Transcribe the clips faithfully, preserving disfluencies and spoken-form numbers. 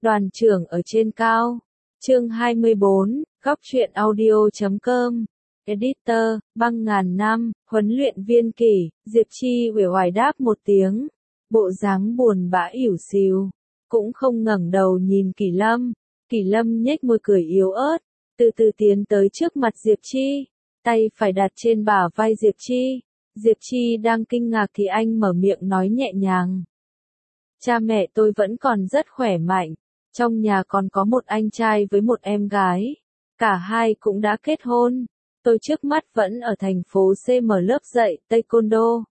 Đoàn trưởng ở trên cao. Chương hai mươi bốn, góc truyện audio chấm com. Editor, băng ngàn năm, huấn luyện viên Kỷ, Diệp Chi uể oải đáp một tiếng. Bộ dáng buồn bã ỉu xìu. Cũng không ngẩng đầu nhìn Kỷ Lâm. Kỷ Lâm nhếch môi cười yếu ớt. Từ từ tiến tới trước mặt Diệp Chi. Tay phải đặt trên bả vai Diệp Chi. Diệp Chi đang kinh ngạc thì anh mở miệng nói nhẹ nhàng. Cha mẹ tôi vẫn còn rất khỏe mạnh. Trong nhà còn có một anh trai với một em gái. Cả hai cũng đã kết hôn. Tôi trước mắt vẫn ở thành phố C mở lớp dạy Taekwondo.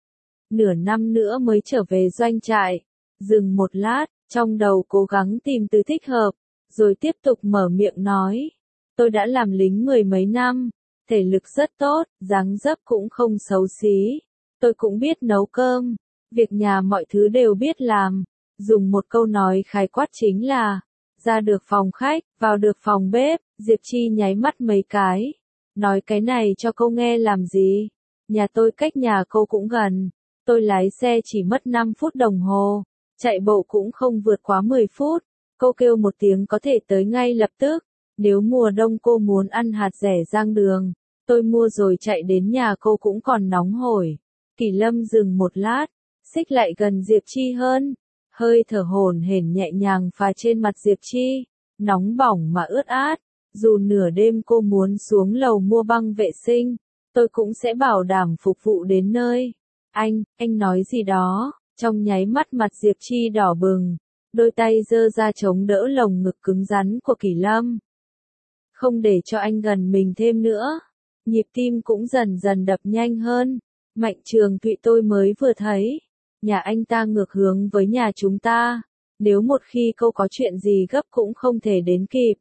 Nửa năm nữa mới trở về doanh trại. Dừng một lát, trong đầu cố gắng tìm từ thích hợp, rồi tiếp tục mở miệng nói. Tôi đã làm lính mười mấy năm, thể lực rất tốt, dáng dấp cũng không xấu xí. Tôi cũng biết nấu cơm, việc nhà mọi thứ đều biết làm. Dùng một câu nói khái quát chính là, ra được phòng khách, vào được phòng bếp. Diệp Chi nháy mắt mấy cái. Nói cái này cho cô nghe làm gì? Nhà tôi cách nhà cô cũng gần. Tôi lái xe chỉ mất năm phút đồng hồ. Chạy bộ cũng không vượt quá mười phút. Cô kêu một tiếng có thể tới ngay lập tức. Nếu mùa đông cô muốn ăn hạt dẻ rang đường, tôi mua rồi chạy đến nhà cô cũng còn nóng hổi. Kỷ Lâm dừng một lát, xích lại gần Diệp Chi hơn. Hơi thở hổn hển nhẹ nhàng phả trên mặt Diệp Chi. Nóng bỏng mà ướt át. Dù nửa đêm cô muốn xuống lầu mua băng vệ sinh, tôi cũng sẽ bảo đảm phục vụ đến nơi. Anh, anh nói gì đó? Trong nháy mắt mặt Diệp Chi đỏ bừng. Đôi tay giơ ra chống đỡ lồng ngực cứng rắn của Kỷ Lâm. Không để cho anh gần mình thêm nữa. Nhịp tim cũng dần dần đập nhanh hơn. Mạnh Trường Thụy tôi mới vừa thấy. Nhà anh ta ngược hướng với nhà chúng ta. Nếu một khi cô có chuyện gì gấp cũng không thể đến kịp.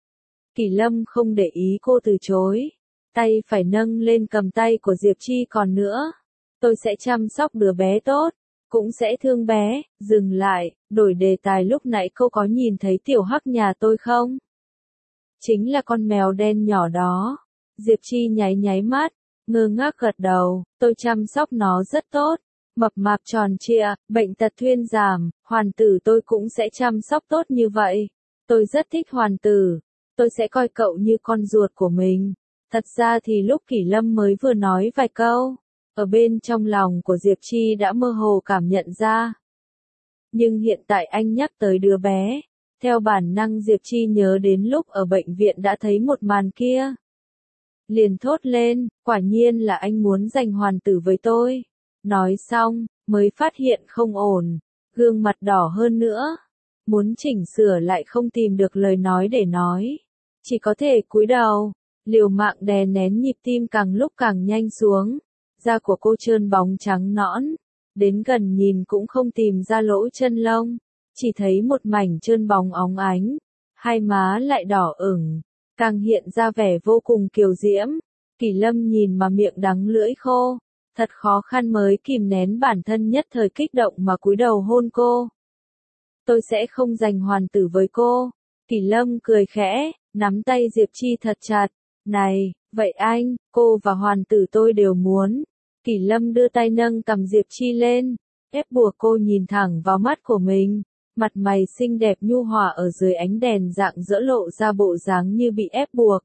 Kỷ Lâm không để ý cô từ chối. Tay phải nâng lên cầm tay của Diệp Chi còn nữa. Tôi sẽ chăm sóc đứa bé tốt. Cũng sẽ thương bé. Dừng lại, đổi đề tài lúc nãy cô có nhìn thấy tiểu hắc nhà tôi không? Chính là con mèo đen nhỏ đó. Diệp Chi nháy nháy mắt, ngơ ngác gật đầu. Tôi chăm sóc nó rất tốt. Mập mạp tròn trịa, bệnh tật thuyên giảm, hoàn tử tôi cũng sẽ chăm sóc tốt như vậy. Tôi rất thích hoàn tử. Tôi sẽ coi cậu như con ruột của mình. Thật ra thì lúc Kỷ Lâm mới vừa nói vài câu, ở bên trong lòng của Diệp Chi đã mơ hồ cảm nhận ra. Nhưng hiện tại anh nhắc tới đứa bé. Theo bản năng Diệp Chi nhớ đến lúc ở bệnh viện đã thấy một màn kia. Liền thốt lên, quả nhiên là anh muốn giành hoàn tử với tôi. Nói xong, mới phát hiện không ổn, gương mặt đỏ hơn nữa. Muốn chỉnh sửa lại không tìm được lời nói để nói. Chỉ có thể cúi đầu, liều mạng đè nén nhịp tim càng lúc càng nhanh xuống. Da của cô trơn bóng trắng nõn. Đến gần nhìn cũng không tìm ra lỗ chân lông. Chỉ thấy một mảnh trơn bóng óng ánh. Hai má lại đỏ ửng. Càng hiện ra vẻ vô cùng kiều diễm. Kỷ Lâm nhìn mà miệng đắng lưỡi khô. Thật khó khăn mới kìm nén bản thân nhất thời kích động mà cúi đầu hôn cô. Tôi sẽ không giành hoàn tử với cô. Kỷ Lâm cười khẽ, nắm tay Diệp Chi thật chặt. Này, vậy anh, cô và hoàn tử tôi đều muốn. Kỷ Lâm đưa tay nâng cằm Diệp Chi lên, ép buộc cô nhìn thẳng vào mắt của mình. Mặt mày xinh đẹp nhu hòa ở dưới ánh đèn rạng rỡ lộ ra bộ dáng như bị ép buộc.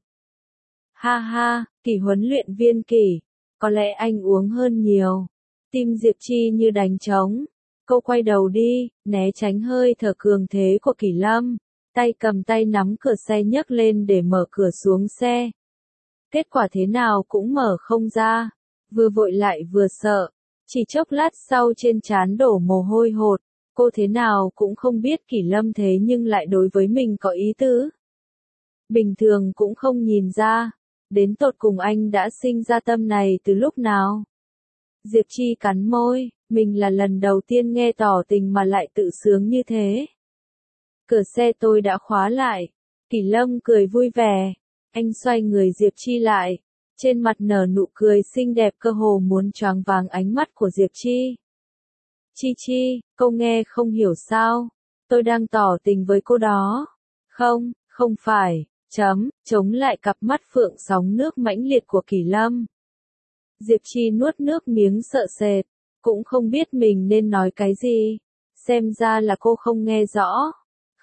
Ha ha, Kỷ huấn luyện viên Kỷ, có lẽ anh uống hơn nhiều. Tim Diệp Chi như đánh trống. Cô quay đầu đi, né tránh hơi thở cường thế của Kỷ Lâm. Tay cầm tay nắm cửa xe nhấc lên để mở cửa xuống xe. Kết quả thế nào cũng mở không ra. Vừa vội lại vừa sợ. Chỉ chốc lát sau trên trán đổ mồ hôi hột. Cô thế nào cũng không biết Kỷ Lâm thế nhưng lại đối với mình có ý tứ. Bình thường cũng không nhìn ra. Đến tột cùng anh đã sinh ra tâm này từ lúc nào? Diệp Chi cắn môi. Mình là lần đầu tiên nghe tỏ tình mà lại tự sướng như thế. Cửa xe tôi đã khóa lại. Kỷ Lâm cười vui vẻ. Anh xoay người Diệp Chi lại. Trên mặt nở nụ cười xinh đẹp cơ hồ muốn choáng váng ánh mắt của Diệp Chi. Chi Chi, cô nghe không hiểu sao? Tôi đang tỏ tình với cô đó. Không, không phải. Chấm, chống lại cặp mắt phượng sóng nước mãnh liệt của Kỷ Lâm. Diệp Chi nuốt nước miếng sợ sệt. Cũng không biết mình nên nói cái gì. Xem ra là cô không nghe rõ.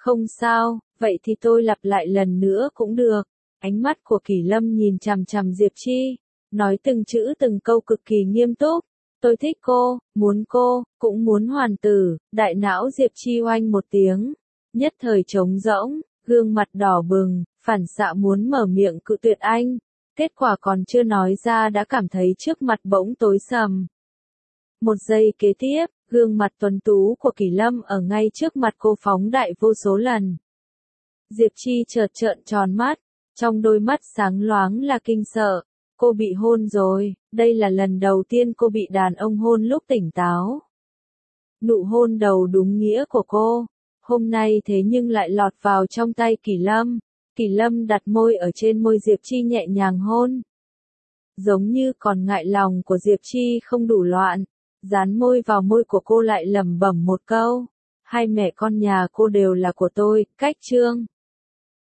Không sao, vậy thì tôi lặp lại lần nữa cũng được. Ánh mắt của Kỷ Lâm nhìn chằm chằm Diệp Chi, nói từng chữ từng câu cực kỳ nghiêm túc. Tôi thích cô, muốn cô, cũng muốn hoàn tử. Đại não Diệp Chi oanh một tiếng, nhất thời trống rỗng, gương mặt đỏ bừng, phản xạ muốn mở miệng cự tuyệt anh. Kết quả còn chưa nói ra đã cảm thấy trước mặt bỗng tối sầm. Một giây kế tiếp, gương mặt tuấn tú của Kỷ Lâm ở ngay trước mặt cô phóng đại vô số lần. Diệp Chi chợt trợn tròn mắt, trong đôi mắt sáng loáng là kinh sợ. Cô bị hôn rồi, đây là lần đầu tiên cô bị đàn ông hôn lúc tỉnh táo. Nụ hôn đầu đúng nghĩa của cô, hôm nay thế nhưng lại lọt vào trong tay Kỷ Lâm. Kỷ Lâm đặt môi ở trên môi Diệp Chi nhẹ nhàng hôn. Giống như còn ngại lòng của Diệp Chi không đủ loạn, dán môi vào môi của cô lại lẩm bẩm một câu. Hai mẹ con nhà cô đều là của tôi, cách chương.